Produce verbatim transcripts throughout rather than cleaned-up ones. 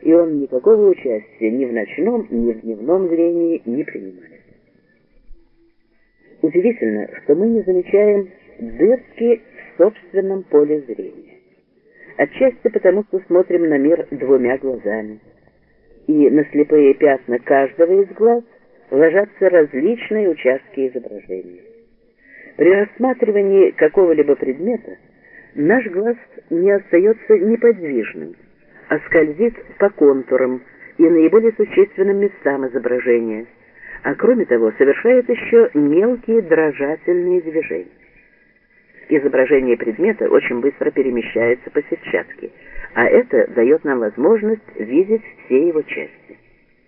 и он никакого участия ни в ночном, ни в дневном зрении не принимает. Удивительно, что мы не замечаем дырки в собственном поле зрения. Отчасти потому, что смотрим на мир двумя глазами, и на слепые пятна каждого из глаз ложатся различные участки изображения. При рассматривании какого-либо предмета наш глаз не остается неподвижным, а скользит по контурам и наиболее существенным местам изображения, а кроме того совершает еще мелкие дрожательные движения. Изображение предмета очень быстро перемещается по сетчатке, а это дает нам возможность видеть все его части.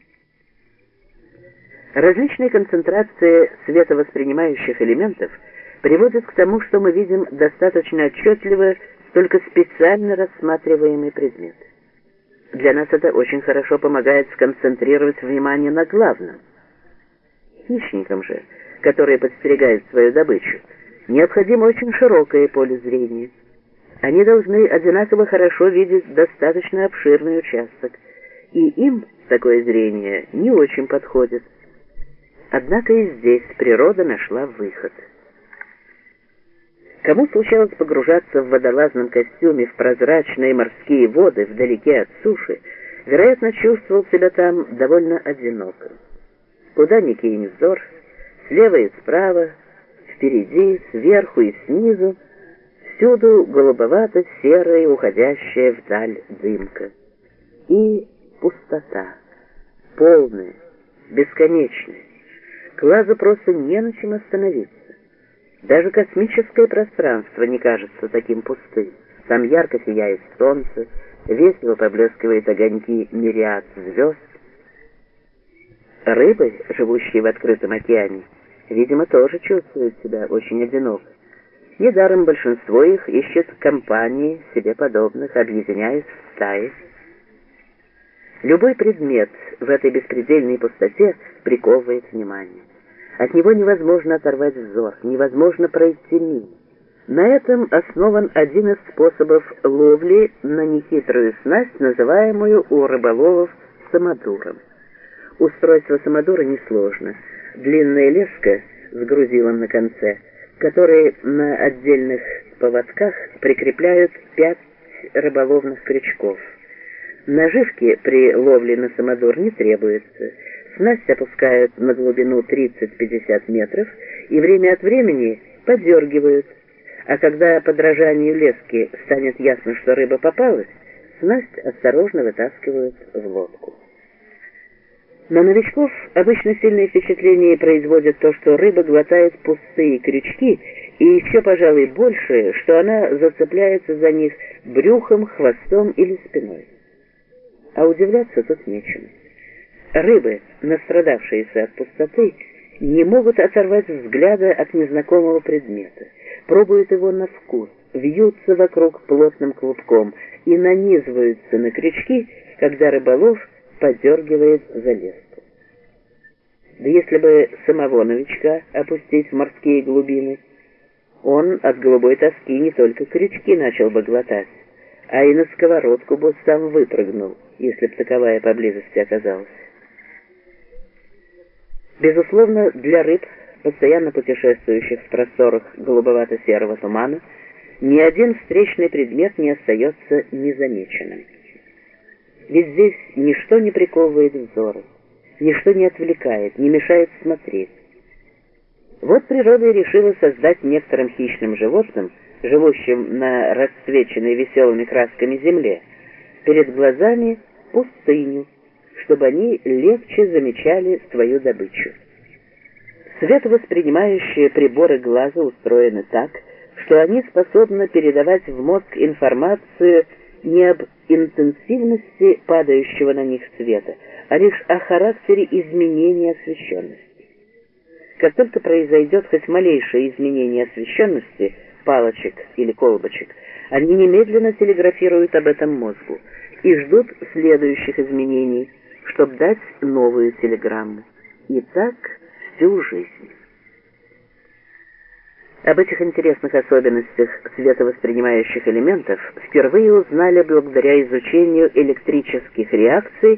Различные концентрации световоспринимающих элементов приводят к тому, что мы видим достаточно отчетливо только специально рассматриваемый предмет. Для нас это очень хорошо помогает сконцентрировать внимание на главном. Хищникам же, которые подстерегают свою добычу, необходимо очень широкое поле зрения. Они должны одинаково хорошо видеть достаточно обширный участок, и им такое зрение не очень подходит. Однако и здесь природа нашла выход. Кому случалось погружаться в водолазном костюме в прозрачные морские воды вдалеке от суши, вероятно, чувствовал себя там довольно одиноко. Куда ни кинь взор, слева и справа, впереди, сверху и снизу, всюду голубовато-серая, уходящая вдаль дымка. И пустота, полная, бесконечная. Глазу просто не на чем остановиться. Даже космическое пространство не кажется таким пустым. Там ярко сияет солнце, весело поблескивают огоньки мириад звезд. Рыбы, живущие в открытом океане, видимо, тоже чувствуют себя очень одиноко. Недаром большинство их ищет компании себе подобных, объединяясь в стаи. Любой предмет в этой беспредельной пустоте приковывает внимание. От него невозможно оторвать взор, невозможно пройти мимо. На этом основан один из способов ловли на нехитрую снасть, называемую у рыболовов самодуром. Устройство самодура несложно. Длинная леска с грузилом на конце, которые на отдельных поводках прикрепляют пять рыболовных крючков. Наживки при ловле на самодур не требуется. Снасть опускают на глубину тридцать-пятьдесят метров и время от времени подергивают. А когда по дрожанию лески станет ясно, что рыба попалась, снасть осторожно вытаскивают в лодку. На новичков обычно сильное впечатление производит то, что рыба глотает пустые крючки, и еще, пожалуй, больше, что она зацепляется за них брюхом, хвостом или спиной. А удивляться тут нечему. Рыбы, настрадавшиеся от пустоты, не могут оторвать взгляда от незнакомого предмета, пробуют его на вкус, вьются вокруг плотным клубком и нанизываются на крючки, когда рыболов подергивает за леску. Да если бы самого новичка опустить в морские глубины, он от голубой тоски не только крючки начал бы глотать, а и на сковородку бы сам выпрыгнул, если б таковая поблизости оказалась. Безусловно, для рыб, постоянно путешествующих в просторах голубовато-серого тумана, ни один встречный предмет не остается незамеченным. Ведь здесь ничто не приковывает взоры, ничто не отвлекает, не мешает смотреть. Вот природа и решила создать некоторым хищным животным, живущим на расцвеченной веселыми красками земле, перед глазами пустыню, чтобы они легче замечали свою добычу. Световоспринимающие приборы глаза устроены так, что они способны передавать в мозг информацию не об интенсивности падающего на них света, а лишь о характере изменения освещенности. Как только произойдет хоть малейшее изменение освещенности, палочек или колбочек, они немедленно телеграфируют об этом мозгу и ждут следующих изменений, чтобы дать новую телеграмму. И так всю жизнь. Об этих интересных особенностях световоспринимающих элементов впервые узнали благодаря изучению электрических реакций